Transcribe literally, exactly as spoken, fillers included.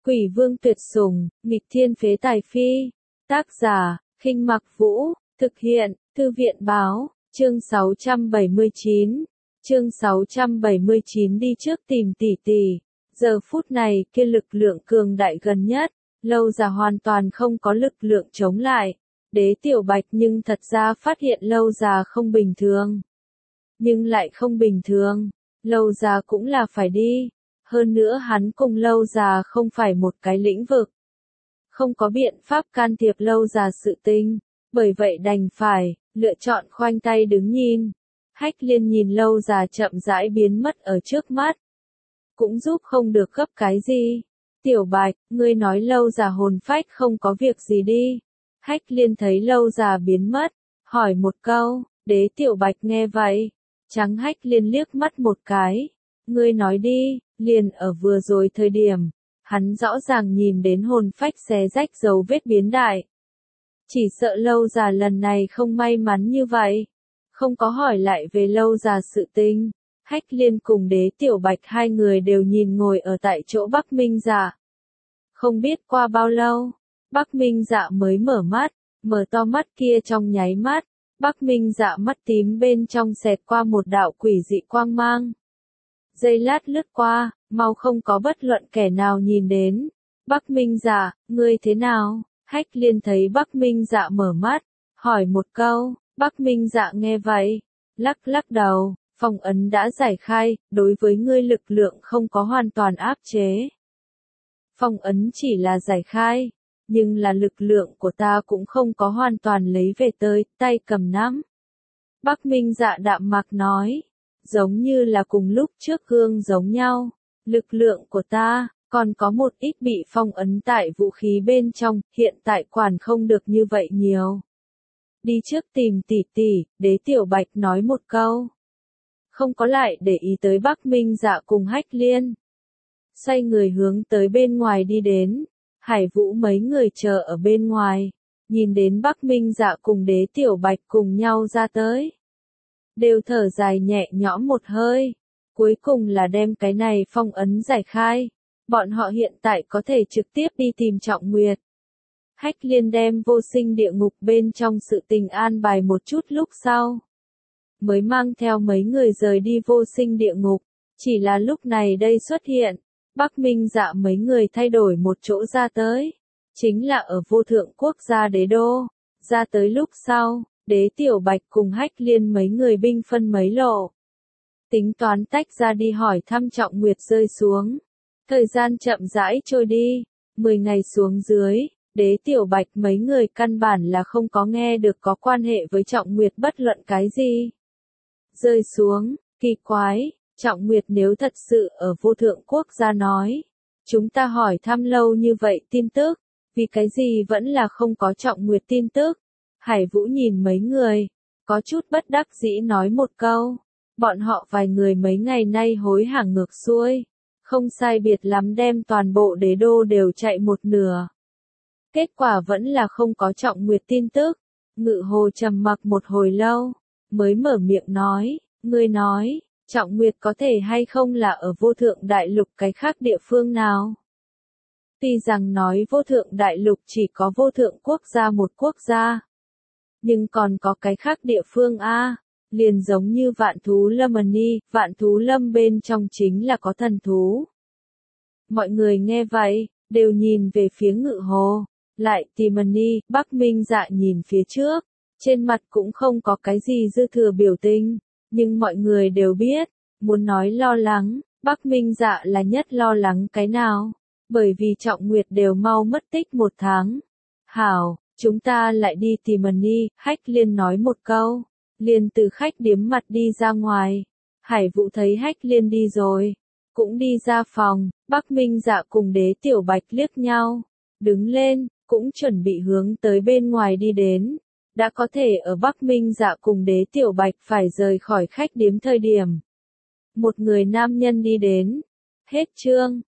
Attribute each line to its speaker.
Speaker 1: Quỷ vương tuyệt sủng, nghịch thiên phế tài phi. Tác giả, Khinh Mặc Vũ, thực hiện, Thư viện báo, chương sáu trăm bảy mươi chín. Chương sáu trăm bảy mươi chín đi trước tìm tỷ tỷ. Giờ phút này, kia lực lượng cường đại gần nhất, Lâu Già hoàn toàn không có lực lượng chống lại. Đế Tiểu Bạch nhưng thật ra phát hiện Lâu Già không bình thường. Nhưng lại không bình thường, Lâu Già cũng là phải đi. Hơn nữa hắn cùng Lâu Già không phải một cái lĩnh vực. Không có biện pháp can thiệp Lâu Già sự tình, bởi vậy đành phải, lựa chọn khoanh tay đứng nhìn. Hách Liên nhìn Lâu Già chậm rãi biến mất ở trước mắt. Cũng giúp không được gấp cái gì. Tiểu Bạch, ngươi nói Lâu Già hồn phách không có việc gì đi. Hách Liên thấy Lâu Già biến mất, hỏi một câu. Đế Tiểu Bạch nghe vậy, trắng Hách Liên liếc mắt một cái. Ngươi nói đi. Liền ở vừa rồi thời điểm, hắn rõ ràng nhìn đến hồn phách xé rách dấu vết biến đại. Chỉ sợ Lâu Già lần này không may mắn như vậy. Không có hỏi lại về Lâu Già sự tình. Hách Liên cùng Đế Tiểu Bạch hai người đều nhìn ngồi ở tại chỗ Bắc Minh Dạ. Không biết qua bao lâu, Bắc Minh Dạ mới mở mắt, mở to mắt kia trong nháy mắt, Bắc Minh Dạ mắt tím bên trong xẹt qua một đạo quỷ dị quang mang. Giây lát lướt qua, mau không có bất luận kẻ nào nhìn đến. Bắc Minh Dạ, ngươi thế nào? Hách Liên thấy Bắc Minh Dạ mở mắt, hỏi một câu. Bắc Minh Dạ nghe vậy, lắc lắc đầu, phong ấn đã giải khai, đối với ngươi lực lượng không có hoàn toàn áp chế. Phong ấn chỉ là giải khai, nhưng là lực lượng của ta cũng không có hoàn toàn lấy về tới, tay cầm nắm. Bắc Minh Dạ đạm mạc nói. Giống như là cùng lúc trước gương giống nhau, lực lượng của ta, còn có một ít bị phong ấn tại vũ khí bên trong, hiện tại quản không được như vậy nhiều. Đi trước tìm tỷ tỷ, Đế Tiểu Bạch nói một câu. Không có lại để ý tới Bắc Minh Dạ cùng Hách Liên. Xoay người hướng tới bên ngoài đi đến, Hải Vũ mấy người chờ ở bên ngoài, nhìn đến Bắc Minh Dạ cùng Đế Tiểu Bạch cùng nhau ra tới. Đều thở dài nhẹ nhõm một hơi, cuối cùng là đem cái này phong ấn giải khai, bọn họ hiện tại có thể trực tiếp đi tìm Trọng Nguyệt. Hách Liên đem vô sinh địa ngục bên trong sự tình an bài một chút lúc sau, mới mang theo mấy người rời đi vô sinh địa ngục, chỉ là lúc này đây xuất hiện, Bắc Minh Dạ mấy người thay đổi một chỗ ra tới, chính là ở vô thượng quốc gia đế đô, ra tới lúc sau. Đế Tiểu Bạch cùng Hách Liên mấy người binh phân mấy lộ. Tính toán tách ra đi hỏi thăm Trọng Nguyệt rơi xuống. Thời gian chậm rãi trôi đi. Mười ngày xuống dưới, Đế Tiểu Bạch mấy người căn bản là không có nghe được có quan hệ với Trọng Nguyệt bất luận cái gì. Rơi xuống, kỳ quái, Trọng Nguyệt nếu thật sự ở vô thượng quốc gia nói. Chúng ta hỏi thăm lâu như vậy tin tức, vì cái gì vẫn là không có Trọng Nguyệt tin tức. Hải Vũ nhìn mấy người, có chút bất đắc dĩ nói một câu. Bọn họ vài người mấy ngày nay hối hả ngược xuôi, không sai biệt lắm đem toàn bộ đế đô đều chạy một nửa. Kết quả vẫn là không có Trọng Nguyệt tin tức. Ngự Hồ trầm mặc một hồi lâu, mới mở miệng nói, ngươi nói, Trọng Nguyệt có thể hay không là ở vô thượng đại lục cái khác địa phương nào? Tuy rằng nói vô thượng đại lục chỉ có vô thượng quốc gia một quốc gia. Nhưng còn có cái khác địa phương a, liền giống như Vạn Thú Lâm Ni, Vạn Thú Lâm bên trong chính là có thần thú. Mọi người nghe vậy, đều nhìn về phía Ngự Hồ, lại tìm Ni, Bắc Minh Dạ nhìn phía trước, trên mặt cũng không có cái gì dư thừa biểu tình, nhưng mọi người đều biết, muốn nói lo lắng, Bắc Minh Dạ là nhất lo lắng cái nào, bởi vì Trọng Nguyệt đều mau mất tích một tháng. Hảo. Chúng ta lại đi tìm Ni, Hách Liên nói một câu, liền từ khách điếm mặt đi ra ngoài. Hải Vũ thấy Hách Liên đi rồi, cũng đi ra phòng, Bắc Minh Dạ cùng Đế Tiểu Bạch liếc nhau, đứng lên, cũng chuẩn bị hướng tới bên ngoài đi đến. Đã có thể ở Bắc Minh Dạ cùng Đế Tiểu Bạch phải rời khỏi khách điếm thời điểm. Một người nam nhân đi đến. Hết chương.